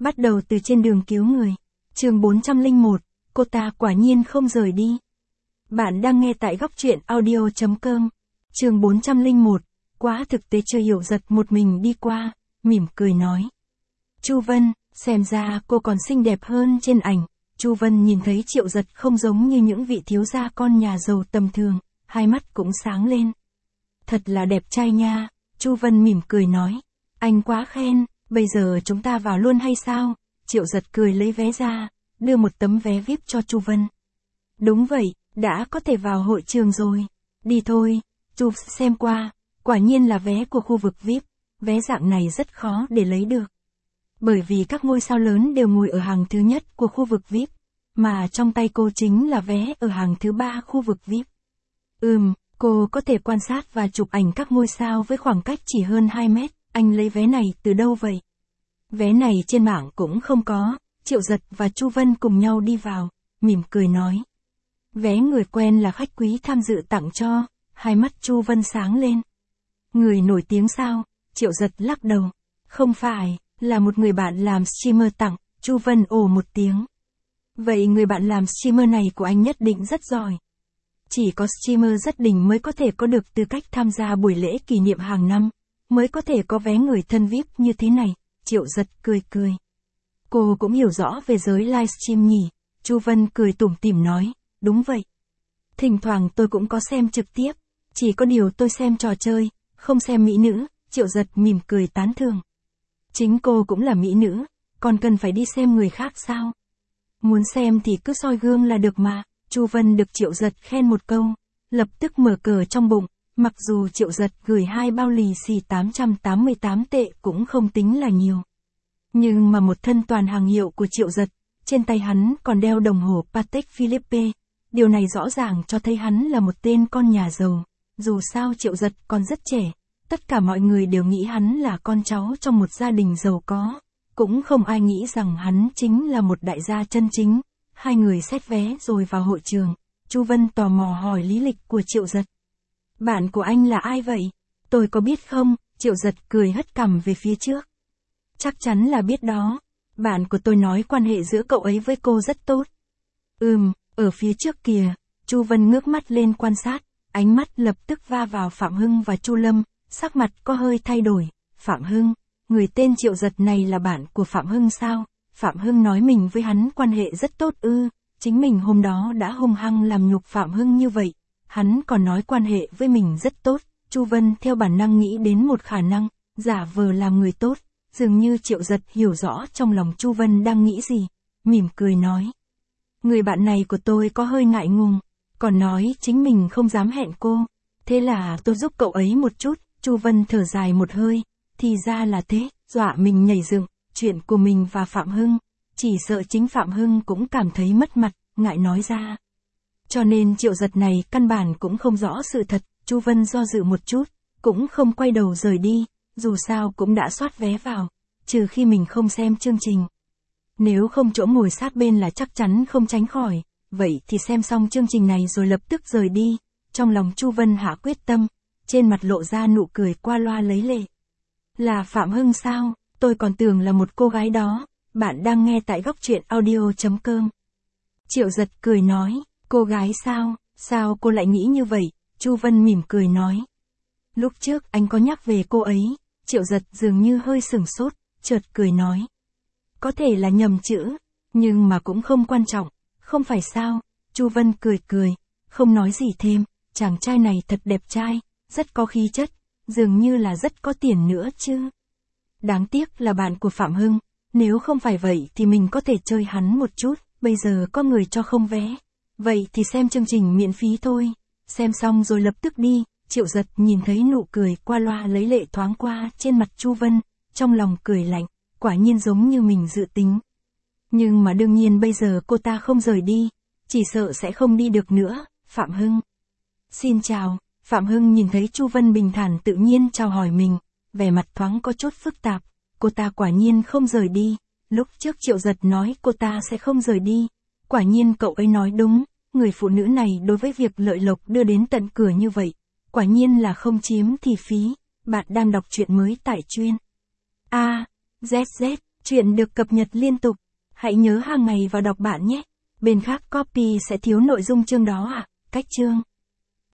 Bắt đầu từ trên đường cứu người. Chương 401, cô ta quả nhiên không rời đi. Bạn đang nghe tại góc truyện audio.com. Chương 401, quá thực tế chưa hiểu giật một mình đi qua, mỉm cười nói. Chu Vân, xem ra cô còn xinh đẹp hơn trên ảnh. Chu Vân nhìn thấy Triệu Giật không giống như những vị thiếu gia con nhà giàu tầm thường, hai mắt cũng sáng lên. Thật là đẹp trai nha, Chu Vân mỉm cười nói. Anh quá khen, bây giờ chúng ta vào luôn hay sao? Triệu Giật cười lấy vé ra, đưa một tấm vé VIP cho Chu Vân. Đúng vậy, đã có thể vào hội trường rồi. Đi thôi, Chu xem qua, quả nhiên là vé của khu vực VIP, vé dạng này rất khó để lấy được. Bởi vì các ngôi sao lớn đều ngồi ở hàng thứ nhất của khu vực VIP, mà trong tay cô chính là vé ở hàng thứ 3 khu vực VIP. Cô có thể quan sát và chụp ảnh các ngôi sao với khoảng cách chỉ hơn 2 mét, anh lấy vé này từ đâu vậy? Vé này trên mạng cũng không có, Triệu Giật và Chu Vân cùng nhau đi vào, mỉm cười nói. Vé người quen là khách quý tham dự tặng cho, hai mắt Chu Vân sáng lên. Người nổi tiếng sao? Triệu Giật lắc đầu. Không phải, là một người bạn làm streamer tặng, Chu Vân ồ một tiếng. Vậy người bạn làm streamer này của anh nhất định rất giỏi. Chỉ có streamer rất đỉnh mới có thể có được tư cách tham gia buổi lễ kỷ niệm hàng năm, mới có thể có vé người thân VIP như thế này, Triệu Giật cười cười. Cô cũng hiểu rõ về giới livestream nhỉ, Chu Vân cười tủm tỉm nói, đúng vậy. Thỉnh thoảng tôi cũng có xem trực tiếp, chỉ có điều tôi xem trò chơi, không xem mỹ nữ, Triệu Giật mỉm cười tán thưởng. Chính cô cũng là mỹ nữ, còn cần phải đi xem người khác sao? Muốn xem thì cứ soi gương là được mà, Chu Vân được Triệu Giật khen một câu, lập tức mở cờ trong bụng, mặc dù Triệu Giật gửi 2 bao lì xì 888 tệ cũng không tính là nhiều. Nhưng mà một thân toàn hàng hiệu của Triệu Giật, trên tay hắn còn đeo đồng hồ Patek Philippe, điều này rõ ràng cho thấy hắn là một tên con nhà giàu, dù sao Triệu Giật còn rất trẻ, tất cả mọi người đều nghĩ hắn là con cháu trong một gia đình giàu có, cũng không ai nghĩ rằng hắn chính là một đại gia chân chính. Hai người xét vé rồi vào hội trường, Chu Vân tò mò hỏi lý lịch của Triệu Giật. Bạn của anh là ai vậy? Tôi có biết không? Triệu Giật cười hất cằm về phía trước. Chắc chắn là biết đó. Bạn của tôi nói quan hệ giữa cậu ấy với cô rất tốt. Ở phía trước kìa, Chu Vân ngước mắt lên quan sát, ánh mắt lập tức va vào Phạm Hưng và Chu Lâm, sắc mặt có hơi thay đổi. Phạm Hưng, người tên Triệu Giật này là bạn của Phạm Hưng sao? Phạm Hưng nói mình với hắn quan hệ rất tốt chính mình hôm đó đã hung hăng làm nhục Phạm Hưng như vậy, hắn còn nói quan hệ với mình rất tốt. Chu Vân theo bản năng nghĩ đến một khả năng, giả vờ làm người tốt, dường như Triệu Giật hiểu rõ trong lòng Chu Vân đang nghĩ gì, mỉm cười nói. Người bạn này của tôi có hơi ngại ngùng, còn nói chính mình không dám hẹn cô, thế là tôi giúp cậu ấy một chút. Chu Vân thở dài một hơi, thì ra là thế, dọa mình nhảy dựng. Chuyện của mình và Phạm Hưng, chỉ sợ chính Phạm Hưng cũng cảm thấy mất mặt, ngại nói ra. Cho nên Triệu Giật này căn bản cũng không rõ sự thật, Chu Vân do dự một chút, cũng không quay đầu rời đi, dù sao cũng đã soát vé vào, trừ khi mình không xem chương trình. Nếu không chỗ ngồi sát bên là chắc chắn không tránh khỏi, vậy thì xem xong chương trình này rồi lập tức rời đi. Trong lòng Chu Vân hạ quyết tâm, trên mặt lộ ra nụ cười qua loa lấy lệ. Là Phạm Hưng sao? Tôi còn tưởng là một cô gái đó. Bạn đang nghe tại góc truyện audio.com. Triệu Giật cười nói, cô gái sao? Sao cô lại nghĩ như vậy? Chu Vân mỉm cười nói. Lúc trước anh có nhắc về cô ấy. Triệu Giật dường như hơi sửng sốt, chợt cười nói. Có thể là nhầm chữ, nhưng mà cũng không quan trọng, không phải sao? Chu Vân cười cười, không nói gì thêm. Chàng trai này thật đẹp trai, rất có khí chất, dường như là rất có tiền nữa chứ. Đáng tiếc là bạn của Phạm Hưng, nếu không phải vậy thì mình có thể chơi hắn một chút, bây giờ có người cho không vé. Vậy thì xem chương trình miễn phí thôi, xem xong rồi lập tức đi. Triệu Giật nhìn thấy nụ cười qua loa lấy lệ thoáng qua trên mặt Chu Vân, trong lòng cười lạnh, quả nhiên giống như mình dự tính. Nhưng mà đương nhiên bây giờ cô ta không rời đi, chỉ sợ sẽ không đi được nữa. Phạm Hưng. Xin chào, Phạm Hưng nhìn thấy Chu Vân bình thản tự nhiên chào hỏi mình. Vẻ mặt thoáng có chút phức tạp, cô ta quả nhiên không rời đi, lúc trước Triệu Giật nói cô ta sẽ không rời đi, quả nhiên cậu ấy nói đúng, người phụ nữ này đối với việc lợi lộc đưa đến tận cửa như vậy, quả nhiên là không chiếm thì phí. Bạn đang đọc truyện mới tại truyện ZZ, Chuyện được cập nhật liên tục. Hãy nhớ hàng ngày vào đọc bạn nhé. Bên khác copy sẽ thiếu nội dung chương đó à? Cách chương